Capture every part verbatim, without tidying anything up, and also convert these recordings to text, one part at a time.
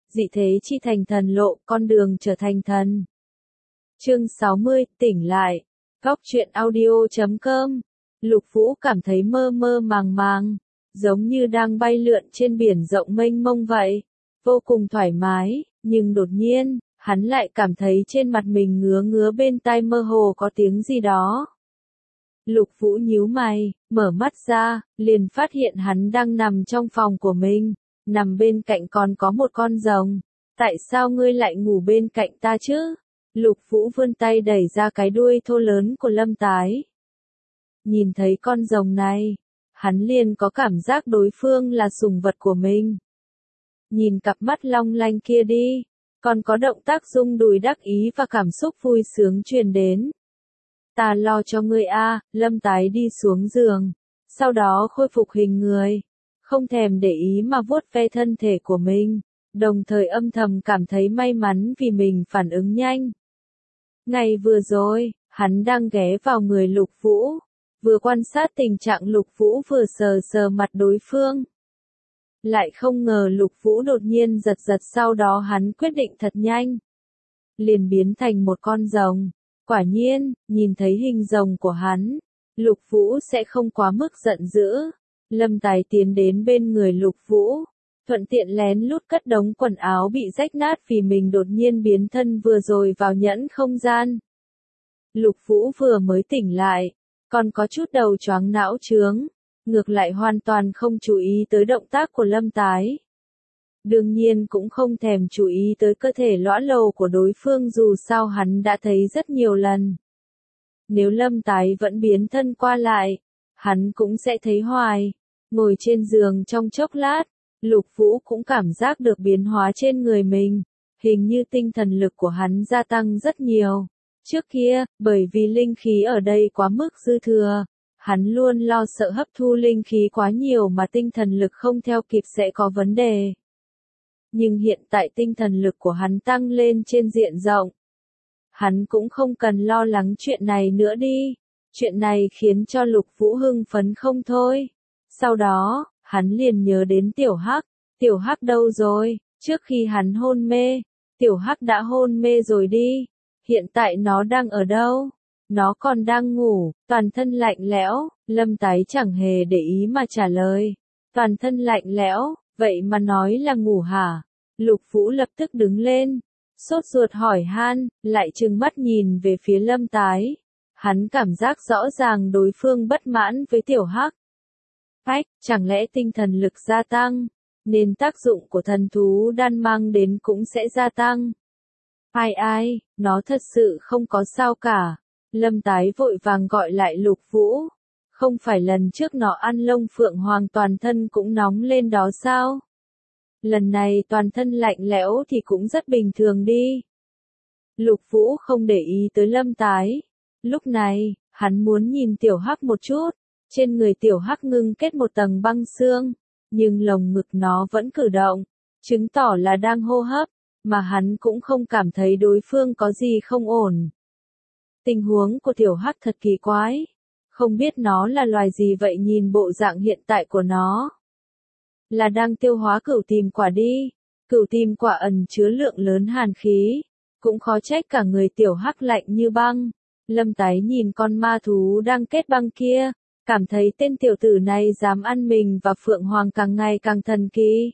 dị thế chi thành thần lộ, con đường trở thành thần. Chương sáu mươi, tỉnh lại. Góc truyện audio chấm com. Lục Vũ cảm thấy mơ mơ màng màng, giống như đang bay lượn trên biển rộng mênh mông vậy, vô cùng thoải mái, nhưng đột nhiên, hắn lại cảm thấy trên mặt mình ngứa ngứa, bên tai mơ hồ có tiếng gì đó. Lục Vũ nhíu mày, mở mắt ra, liền phát hiện hắn đang nằm trong phòng của mình, nằm bên cạnh còn có một con rồng. Tại sao ngươi lại ngủ bên cạnh ta chứ? Lục Vũ vươn tay đẩy ra cái đuôi thô lớn của Lâm Tái. Nhìn thấy con rồng này, hắn liền có cảm giác đối phương là sủng vật của mình. Nhìn cặp mắt long lanh kia đi, còn có động tác rung đùi đắc ý và cảm xúc vui sướng truyền đến. Ta lo cho ngươi a, Lâm Tái đi xuống giường, sau đó khôi phục hình người, không thèm để ý mà vuốt ve thân thể của mình, đồng thời âm thầm cảm thấy may mắn vì mình phản ứng nhanh. Ngày vừa rồi, hắn đang ghé vào người Lục Vũ, vừa quan sát tình trạng Lục Vũ vừa sờ sờ mặt đối phương. Lại không ngờ Lục Vũ đột nhiên giật giật, sau đó hắn quyết định thật nhanh, liền biến thành một con rồng. Quả nhiên, nhìn thấy hình rồng của hắn, Lục Vũ sẽ không quá mức giận dữ. Lâm Tái tiến đến bên người Lục Vũ, thuận tiện lén lút cất đống quần áo bị rách nát vì mình đột nhiên biến thân vừa rồi vào nhẫn không gian. Lục Vũ vừa mới tỉnh lại, còn có chút đầu choáng não trướng, ngược lại hoàn toàn không chú ý tới động tác của Lâm Tái. Đương nhiên cũng không thèm chú ý tới cơ thể lõa lồ của đối phương, dù sao hắn đã thấy rất nhiều lần. Nếu Lâm Tái vẫn biến thân qua lại, hắn cũng sẽ thấy hoài. Ngồi trên giường trong chốc lát, Lục Vũ cũng cảm giác được biến hóa trên người mình, hình như tinh thần lực của hắn gia tăng rất nhiều. Trước kia, bởi vì linh khí ở đây quá mức dư thừa, hắn luôn lo sợ hấp thu linh khí quá nhiều mà tinh thần lực không theo kịp sẽ có vấn đề. Nhưng hiện tại tinh thần lực của hắn tăng lên trên diện rộng. Hắn cũng không cần lo lắng chuyện này nữa đi. Chuyện này khiến cho Lục Vũ hưng phấn không thôi. Sau đó, hắn liền nhớ đến Tiểu Hắc. Tiểu Hắc đâu rồi? Trước khi hắn hôn mê, Tiểu Hắc đã hôn mê rồi đi. Hiện tại nó đang ở đâu? Nó còn đang ngủ, toàn thân lạnh lẽo. Lâm Tái chẳng hề để ý mà trả lời. Toàn thân lạnh lẽo, vậy mà nói là ngủ hả? Lục Vũ lập tức đứng lên, sốt ruột hỏi han, lại trừng mắt nhìn về phía Lâm Tái. Hắn cảm giác rõ ràng đối phương bất mãn với Tiểu Hắc. Ách, chẳng lẽ tinh thần lực gia tăng, nên tác dụng của thần thú đan mang đến cũng sẽ gia tăng? Ai ai, nó thật sự không có sao cả. Lâm Tái vội vàng gọi lại Lục Vũ. Không phải lần trước nó ăn lông phượng hoàng toàn thân cũng nóng lên đó sao? Lần này toàn thân lạnh lẽo thì cũng rất bình thường đi. Lục Vũ không để ý tới Lâm Tái. Lúc này, hắn muốn nhìn Tiểu Hắc một chút. Trên người Tiểu Hắc ngưng kết một tầng băng xương, nhưng lồng ngực nó vẫn cử động, chứng tỏ là đang hô hấp, mà hắn cũng không cảm thấy đối phương có gì không ổn. Tình huống của Tiểu Hắc thật kỳ quái. Không biết nó là loài gì vậy, nhìn bộ dạng hiện tại của nó. Là đang tiêu hóa cửu tìm quả đi. Cửu tìm quả ẩn chứa lượng lớn hàn khí. Cũng khó trách cả người Tiểu Hắc lạnh như băng. Lâm Tái nhìn con ma thú đang kết băng kia, cảm thấy tên tiểu tử này dám ăn mình và Phượng Hoàng càng ngày càng thần kỳ.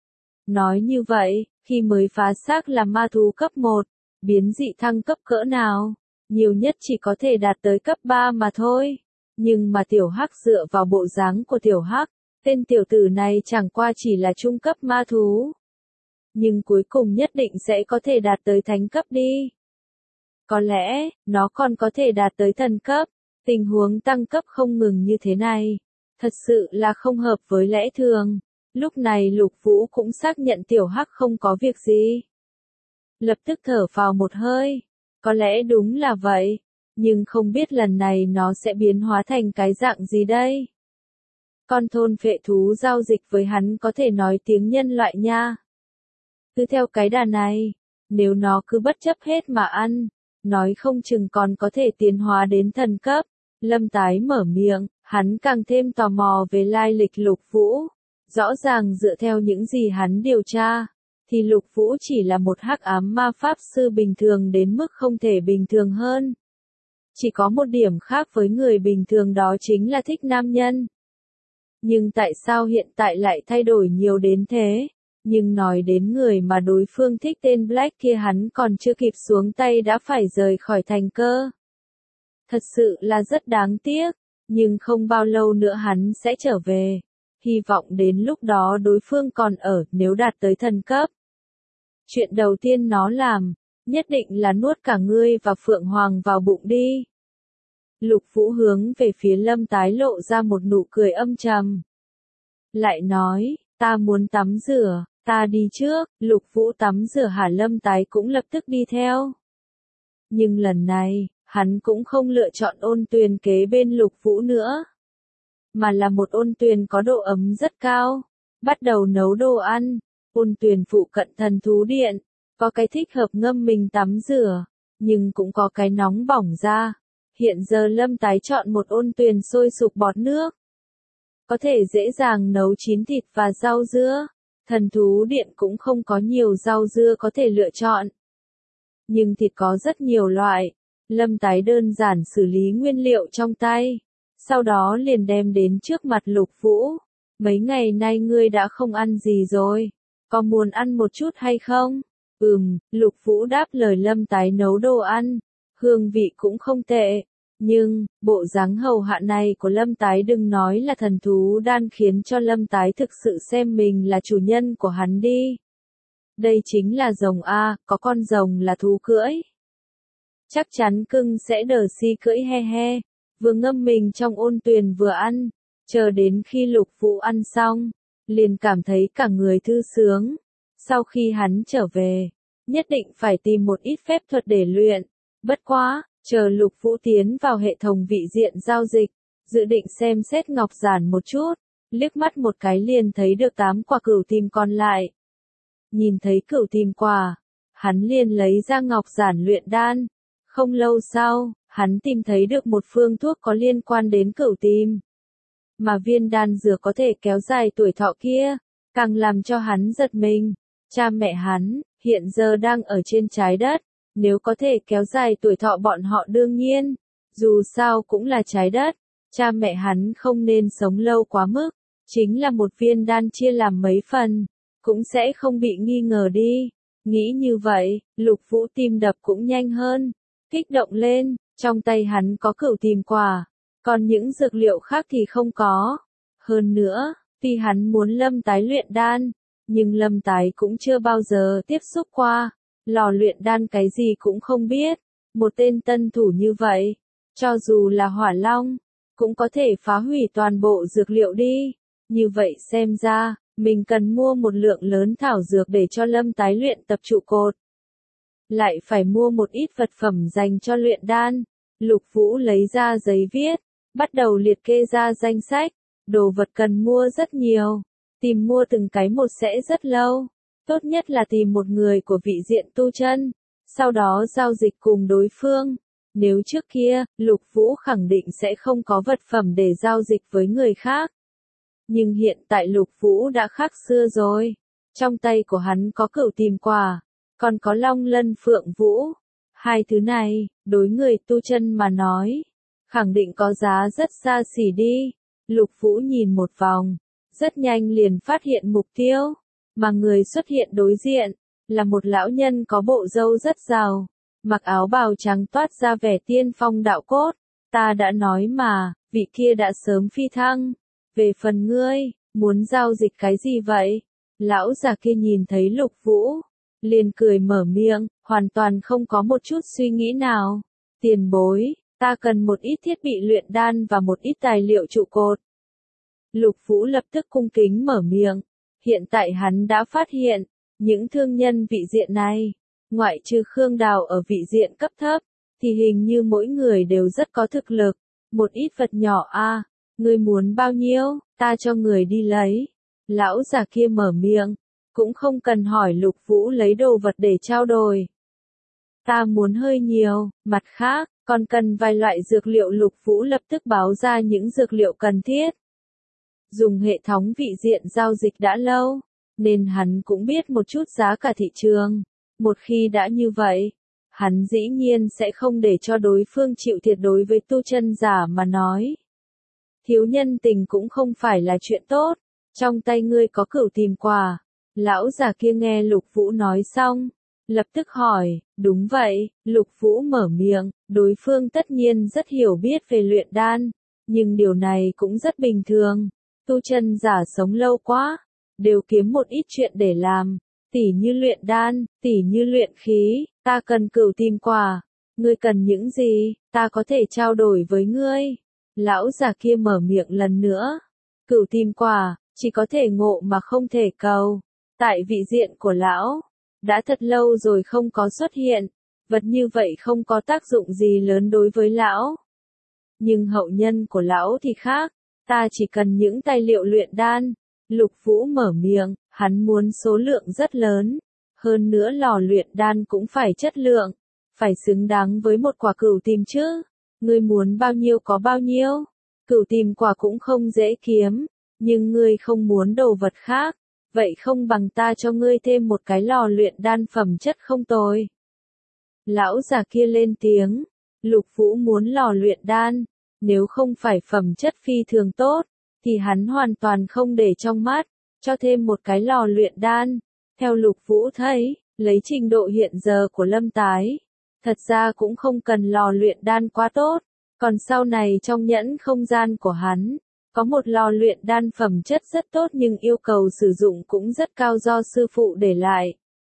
Nói như vậy, khi mới phá xác là ma thú cấp một, biến dị thăng cấp cỡ nào? Nhiều nhất chỉ có thể đạt tới cấp ba mà thôi. Nhưng mà Tiểu Hắc dựa vào bộ dáng của Tiểu Hắc, tên tiểu tử này chẳng qua chỉ là trung cấp ma thú. Nhưng cuối cùng nhất định sẽ có thể đạt tới thánh cấp đi. Có lẽ, nó còn có thể đạt tới thần cấp. Tình huống tăng cấp không ngừng như thế này, thật sự là không hợp với lẽ thường. Lúc này Lục Vũ cũng xác nhận Tiểu Hắc không có việc gì. Lập tức thở phào một hơi. Có lẽ đúng là vậy, nhưng không biết lần này nó sẽ biến hóa thành cái dạng gì đây? Con thôn phệ thú giao dịch với hắn có thể nói tiếng nhân loại nha. Cứ theo cái đà này, nếu nó cứ bất chấp hết mà ăn, nói không chừng còn có thể tiến hóa đến thần cấp. Lâm Tái mở miệng, hắn càng thêm tò mò về lai lịch Lục Vũ. Rõ ràng dựa theo những gì hắn điều tra, thì Lục Vũ chỉ là một hắc ám ma pháp sư bình thường đến mức không thể bình thường hơn. Chỉ có một điểm khác với người bình thường đó chính là thích nam nhân. Nhưng tại sao hiện tại lại thay đổi nhiều đến thế? Nhưng nói đến người mà đối phương thích tên Black kia hắn còn chưa kịp xuống tay đã phải rời khỏi thành cơ. Thật sự là rất đáng tiếc, nhưng không bao lâu nữa hắn sẽ trở về. Hy vọng đến lúc đó đối phương còn ở nếu đạt tới thần cấp. Chuyện đầu tiên nó làm, nhất định là nuốt cả ngươi và Phượng Hoàng vào bụng đi. Lục Vũ hướng về phía Lâm Tái lộ ra một nụ cười âm trầm. Lại nói, ta muốn tắm rửa, ta đi trước, Lục Vũ tắm rửa hả Lâm Tái cũng lập tức đi theo. Nhưng lần này, hắn cũng không lựa chọn ôn tuyền kế bên Lục Vũ nữa. Mà là một ôn tuyền có độ ấm rất cao. Bắt đầu nấu đồ ăn, ôn tuyền phụ cận thần thú điện. Có cái thích hợp ngâm mình tắm rửa, nhưng cũng có cái nóng bỏng ra. Hiện giờ Lâm Tái chọn một ôn tuyền sôi sục bọt nước. Có thể dễ dàng nấu chín thịt và rau dưa. Thần thú điện cũng không có nhiều rau dưa có thể lựa chọn. Nhưng thịt có rất nhiều loại. Lâm Tái đơn giản xử lý nguyên liệu trong tay. Sau đó liền đem đến trước mặt Lục Vũ. Mấy ngày nay ngươi đã không ăn gì rồi. Có muốn ăn một chút hay không? Ừm, Lục Vũ đáp lời Lâm Tái nấu đồ ăn. Hương vị cũng không tệ. Nhưng, bộ dáng hầu hạ này của Lâm Tái đừng nói là thần thú đan khiến cho Lâm Tái thực sự xem mình là chủ nhân của hắn đi. Đây chính là rồng A, có con rồng là thú cưỡi. Chắc chắn cưng sẽ đờ si cưỡi he he. Vừa ngâm mình trong ôn tuyền vừa ăn. Chờ đến khi Lục Vũ ăn xong, liền cảm thấy cả người thư sướng. Sau khi hắn trở về, nhất định phải tìm một ít phép thuật để luyện. Bất quá, chờ Lục Vũ tiến vào hệ thống vị diện giao dịch, dự định xem xét ngọc giản một chút, liếc mắt một cái liền thấy được tám quả cửu tìm còn lại. Nhìn thấy cửu tìm quả, hắn liền lấy ra ngọc giản luyện đan. Không lâu sau, hắn tìm thấy được một phương thuốc có liên quan đến cửu tìm. Mà viên đan dược có thể kéo dài tuổi thọ kia, càng làm cho hắn giật mình. Cha mẹ hắn, hiện giờ đang ở trên trái đất, nếu có thể kéo dài tuổi thọ bọn họ đương nhiên, dù sao cũng là trái đất, cha mẹ hắn không nên sống lâu quá mức, chính là một viên đan chia làm mấy phần, cũng sẽ không bị nghi ngờ đi. Nghĩ như vậy, Lục Vũ tim đập cũng nhanh hơn, kích động lên, trong tay hắn có cửu tìm quả, còn những dược liệu khác thì không có. Hơn nữa, tuy hắn muốn Lâm Tái luyện đan, nhưng Lâm Tái cũng chưa bao giờ tiếp xúc qua, lò luyện đan cái gì cũng không biết, một tên tân thủ như vậy, cho dù là Hỏa Long, cũng có thể phá hủy toàn bộ dược liệu đi. Như vậy xem ra, mình cần mua một lượng lớn thảo dược để cho Lâm Tái luyện tập trụ cột. Lại phải mua một ít vật phẩm dành cho luyện đan. Lục Vũ lấy ra giấy viết, bắt đầu liệt kê ra danh sách, đồ vật cần mua rất nhiều, tìm mua từng cái một sẽ rất lâu, tốt nhất là tìm một người của vị diện tu chân, sau đó giao dịch cùng đối phương. Nếu trước kia, Lục Vũ khẳng định sẽ không có vật phẩm để giao dịch với người khác. Nhưng hiện tại Lục Vũ đã khác xưa rồi, trong tay của hắn có cửu tìm quả, còn có Long Lân Phượng Vũ. Hai thứ này, đối người tu chân mà nói, khẳng định có giá rất xa xỉ đi. Lục Vũ nhìn một vòng, rất nhanh liền phát hiện mục tiêu, mà người xuất hiện đối diện, là một lão nhân có bộ râu rất giàu, mặc áo bào trắng toát ra vẻ tiên phong đạo cốt. Ta đã nói mà, vị kia đã sớm phi thăng. Về phần ngươi, muốn giao dịch cái gì vậy? Lão già kia nhìn thấy Lục Vũ, liền cười mở miệng, hoàn toàn không có một chút suy nghĩ nào. Tiền bối, ta cần một ít thiết bị luyện đan và một ít tài liệu trụ cột. Lục Vũ lập tức cung kính mở miệng. Hiện tại hắn đã phát hiện, những thương nhân vị diện này, ngoại trừ Khương Đào ở vị diện cấp thấp, thì hình như mỗi người đều rất có thực lực. Một ít vật nhỏ a, à, ngươi muốn bao nhiêu, ta cho người đi lấy. Lão già kia mở miệng, cũng không cần hỏi Lục Vũ lấy đồ vật để trao đổi. Ta muốn hơi nhiều, mặt khác, còn cần vài loại dược liệu. Lục Vũ lập tức báo ra những dược liệu cần thiết. Dùng hệ thống vị diện giao dịch đã lâu, nên hắn cũng biết một chút giá cả thị trường. Một khi đã như vậy, hắn dĩ nhiên sẽ không để cho đối phương chịu thiệt. Đối với tu chân giả mà nói, thiếu nhân tình cũng không phải là chuyện tốt. Trong tay ngươi có cửu tìm quả. Lão già kia nghe Lục Vũ nói xong, lập tức hỏi, đúng vậy. Lục Vũ mở miệng, đối phương tất nhiên rất hiểu biết về luyện đan, nhưng điều này cũng rất bình thường. Tu chân giả sống lâu quá, đều kiếm một ít chuyện để làm, tỉ như luyện đan, tỉ như luyện khí. Ta cần cửu tìm quả, ngươi cần những gì, ta có thể trao đổi với ngươi. Lão già kia mở miệng lần nữa, cửu tìm quả, chỉ có thể ngộ mà không thể cầu. Tại vị diện của lão, đã thật lâu rồi không có xuất hiện, vật như vậy không có tác dụng gì lớn đối với lão. Nhưng hậu nhân của lão thì khác, ta chỉ cần những tài liệu luyện đan. Lục Vũ mở miệng, hắn muốn số lượng rất lớn, hơn nữa lò luyện đan cũng phải chất lượng, phải xứng đáng với một quả cửu tìm chứ. Ngươi muốn bao nhiêu có bao nhiêu, cửu tìm quả cũng không dễ kiếm, nhưng ngươi không muốn đồ vật khác, vậy không bằng ta cho ngươi thêm một cái lò luyện đan phẩm chất không tồi. Lão già kia lên tiếng, Lục Vũ muốn lò luyện đan, nếu không phải phẩm chất phi thường tốt, thì hắn hoàn toàn không để trong mắt, cho thêm một cái lò luyện đan. Theo Lục Vũ thấy, lấy trình độ hiện giờ của Lâm Tái, thật ra cũng không cần lò luyện đan quá tốt, còn sau này trong nhẫn không gian của hắn, có một lò luyện đan phẩm chất rất tốt nhưng yêu cầu sử dụng cũng rất cao do sư phụ để lại.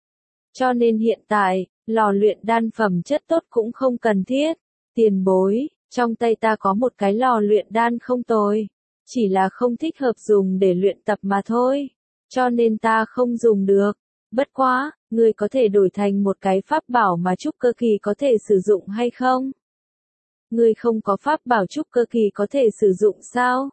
Cho nên hiện tại, lò luyện đan phẩm chất tốt cũng không cần thiết. Tiền bối, trong tay ta có một cái lò luyện đan không tồi, chỉ là không thích hợp dùng để luyện tập mà thôi, cho nên ta không dùng được. Bất quá, ngươi có thể đổi thành một cái pháp bảo mà trúc cơ kỳ có thể sử dụng hay không? Ngươi không có pháp bảo trúc cơ kỳ có thể sử dụng sao?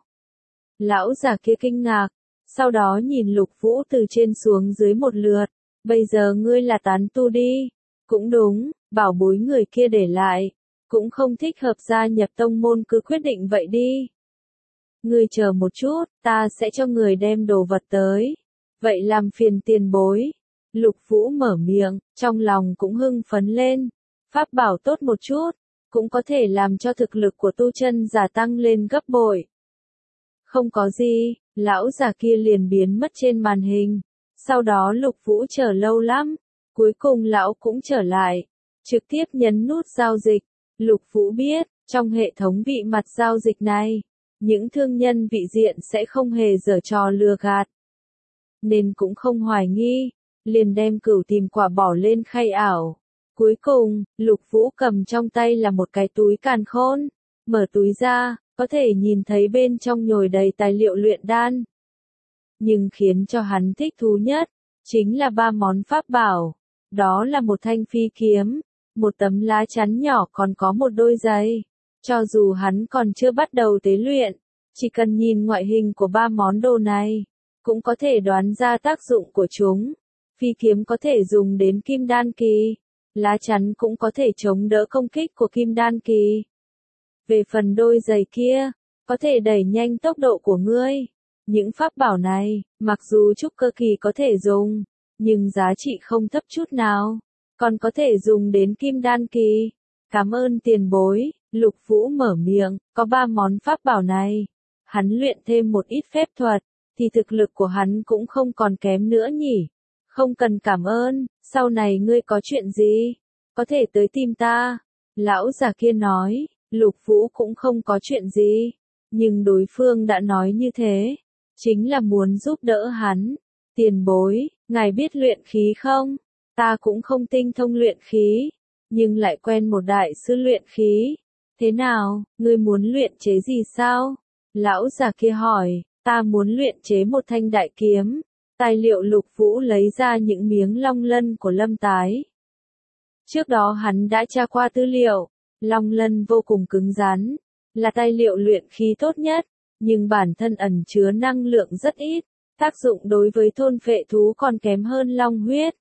Lão già kia kinh ngạc, sau đó nhìn Lục Vũ từ trên xuống dưới một lượt. Bây giờ ngươi là tán tu đi. Cũng đúng, bảo bối người kia để lại, cũng không thích hợp gia nhập tông môn, cứ quyết định vậy đi. Ngươi chờ một chút, ta sẽ cho người đem đồ vật tới. Vậy làm phiền tiền bối. Lục Vũ mở miệng, trong lòng cũng hưng phấn lên. Pháp bảo tốt một chút, cũng có thể làm cho thực lực của tu chân giả tăng lên gấp bội. Không có gì, lão già kia liền biến mất trên màn hình. Sau đó Lục Vũ chờ lâu lắm, cuối cùng lão cũng trở lại, trực tiếp nhấn nút giao dịch. Lục Vũ biết, trong hệ thống vị mặt giao dịch này, những thương nhân vị diện sẽ không hề giở trò lừa gạt, nên cũng không hoài nghi, liền đem cửu tìm quả bỏ lên khay ảo. Cuối cùng, Lục Vũ cầm trong tay là một cái túi càn khôn, mở túi ra, có thể nhìn thấy bên trong nhồi đầy tài liệu luyện đan. Nhưng khiến cho hắn thích thú nhất, chính là ba món pháp bảo. Đó là một thanh phi kiếm, một tấm lá chắn nhỏ, còn có một đôi giày. Cho dù hắn còn chưa bắt đầu tế luyện, chỉ cần nhìn ngoại hình của ba món đồ này, cũng có thể đoán ra tác dụng của chúng. Phi kiếm có thể dùng đến kim đan kỳ, lá chắn cũng có thể chống đỡ công kích của kim đan kỳ. Về phần đôi giày kia, có thể đẩy nhanh tốc độ của ngươi. Những pháp bảo này, mặc dù trúc cơ kỳ có thể dùng, nhưng giá trị không thấp chút nào, còn có thể dùng đến kim đan kỳ. Cảm ơn tiền bối. Lục Vũ mở miệng, có ba món pháp bảo này, hắn luyện thêm một ít phép thuật, thì thực lực của hắn cũng không còn kém nữa nhỉ. Không cần cảm ơn, sau này ngươi có chuyện gì, có thể tới tìm ta. Lão già kia nói, Lục Vũ cũng không có chuyện gì, nhưng đối phương đã nói như thế, chính là muốn giúp đỡ hắn. Tiền bối, ngài biết luyện khí không? Ta cũng không tinh thông luyện khí, nhưng lại quen một đại sư luyện khí. Thế nào, ngươi muốn luyện chế gì sao? Lão già kia hỏi, ta muốn luyện chế một thanh đại kiếm. Tài liệu Lục Vũ lấy ra những miếng long lân của Lâm Tái. Trước đó hắn đã tra qua tư liệu, long lân vô cùng cứng rắn, là tài liệu luyện khí tốt nhất, nhưng bản thân ẩn chứa năng lượng rất ít, tác dụng đối với thôn phệ thú còn kém hơn long huyết.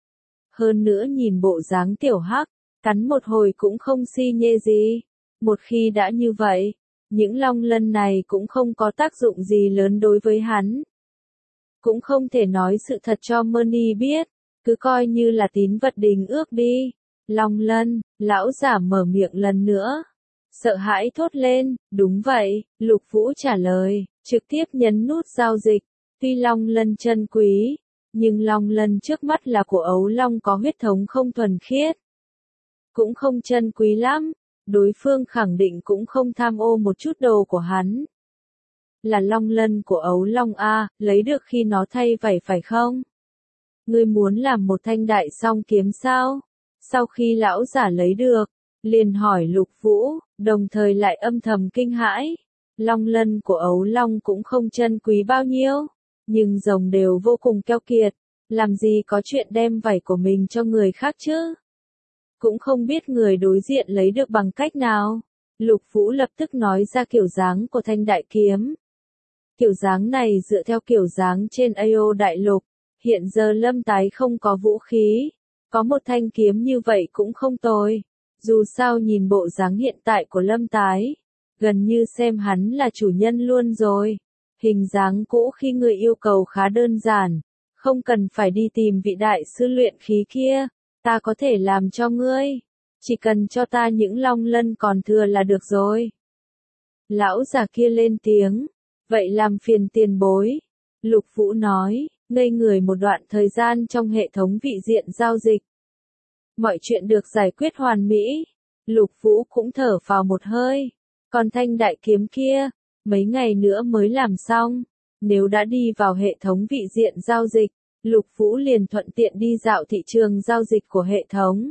Hơn nữa nhìn bộ dáng tiểu hắc, cắn một hồi cũng không si nhê gì. Một khi đã như vậy, những long lân này cũng không có tác dụng gì lớn đối với hắn. cũng không thể nói sự thật cho Mani biết, cứ coi như là tín vật đình ước đi. Long Lân, lão giả mở miệng lần nữa. Sợ hãi thốt lên, đúng vậy, Lục Vũ trả lời, trực tiếp nhấn nút giao dịch. Tuy Long Lân chân quý, nhưng Long Lân trước mắt là của ấu long có huyết thống không thuần khiết. Cũng không chân quý lắm, đối phương khẳng định cũng không tham ô một chút đồ của hắn. Là Long Lân của ấu long A, lấy được khi nó thay vảy phải không? Ngươi muốn làm một thanh đại song kiếm sao? Sau khi lão giả lấy được, liền hỏi Lục Vũ, đồng thời lại âm thầm kinh hãi. Long Lân của ấu long cũng không chân quý bao nhiêu, nhưng rồng đều vô cùng keo kiệt, làm gì có chuyện đem vảy của mình cho người khác chứ? Cũng không biết người đối diện lấy được bằng cách nào. Lục Vũ lập tức nói ra kiểu dáng của thanh đại kiếm. Kiểu dáng này dựa theo kiểu dáng trên a o đại lục, hiện giờ Lâm Tái không có vũ khí, có một thanh kiếm như vậy cũng không tồi. Dù sao nhìn bộ dáng hiện tại của Lâm Tái, gần như xem hắn là chủ nhân luôn rồi. Hình dáng cũ khi người yêu cầu khá đơn giản, không cần phải đi tìm vị đại sư luyện khí kia, ta có thể làm cho ngươi, chỉ cần cho ta những long lân còn thừa là được rồi. Lão già kia lên tiếng, vậy làm phiền tiền bối. Lục Vũ nói, ngây người một đoạn thời gian trong hệ thống vị diện giao dịch. Mọi chuyện được giải quyết hoàn mỹ, Lục Vũ cũng thở phào một hơi, còn thanh đại kiếm kia, mấy ngày nữa mới làm xong, nếu đã đi vào hệ thống vị diện giao dịch, Lục Vũ liền thuận tiện đi dạo thị trường giao dịch của hệ thống.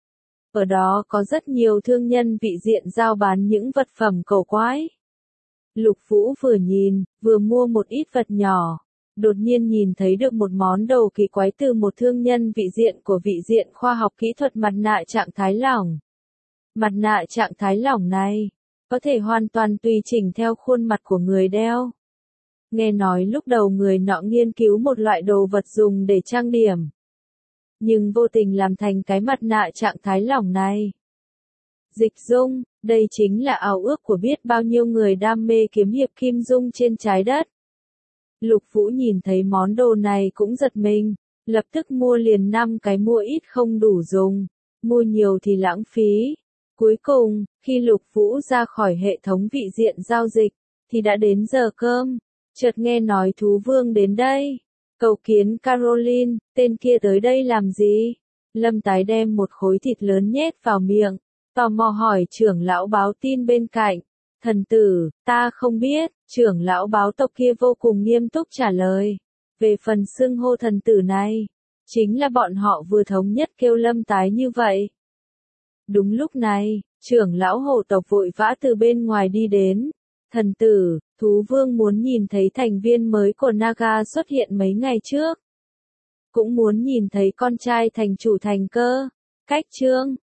Ở đó có rất nhiều thương nhân vị diện giao bán những vật phẩm cầu quái. Lục Vũ vừa nhìn, vừa mua một ít vật nhỏ, đột nhiên nhìn thấy được một món đồ kỳ quái từ một thương nhân vị diện của vị diện khoa học kỹ thuật mặt nạ trạng thái lỏng. Mặt nạ trạng thái lỏng này, có thể hoàn toàn tùy chỉnh theo khuôn mặt của người đeo. Nghe nói lúc đầu người nọ nghiên cứu một loại đồ vật dùng để trang điểm, nhưng vô tình làm thành cái mặt nạ trạng thái lỏng này. Dịch dung, đây chính là ao ước của biết bao nhiêu người đam mê kiếm hiệp kim dung trên trái đất. Lục Vũ nhìn thấy món đồ này cũng giật mình, lập tức mua liền năm cái, mua ít không đủ dùng, mua nhiều thì lãng phí. Cuối cùng, khi Lục Vũ ra khỏi hệ thống vị diện giao dịch, thì đã đến giờ cơm, chợt nghe nói thú vương đến đây. Cầu kiến Caroline, tên kia tới đây làm gì? Lâm Tái đem một khối thịt lớn nhét vào miệng, tò mò hỏi trưởng lão báo tin bên cạnh. Thần tử, ta không biết, trưởng lão báo tộc kia vô cùng nghiêm túc trả lời. Về phần xưng hô thần tử này, chính là bọn họ vừa thống nhất kêu Lâm Tái như vậy. Đúng lúc này, trưởng lão hổ tộc vội vã từ bên ngoài đi đến. Thần tử, thú vương muốn nhìn thấy thành viên mới của Naga xuất hiện mấy ngày trước. Cũng muốn nhìn thấy con trai thành chủ thành cơ. Cách chương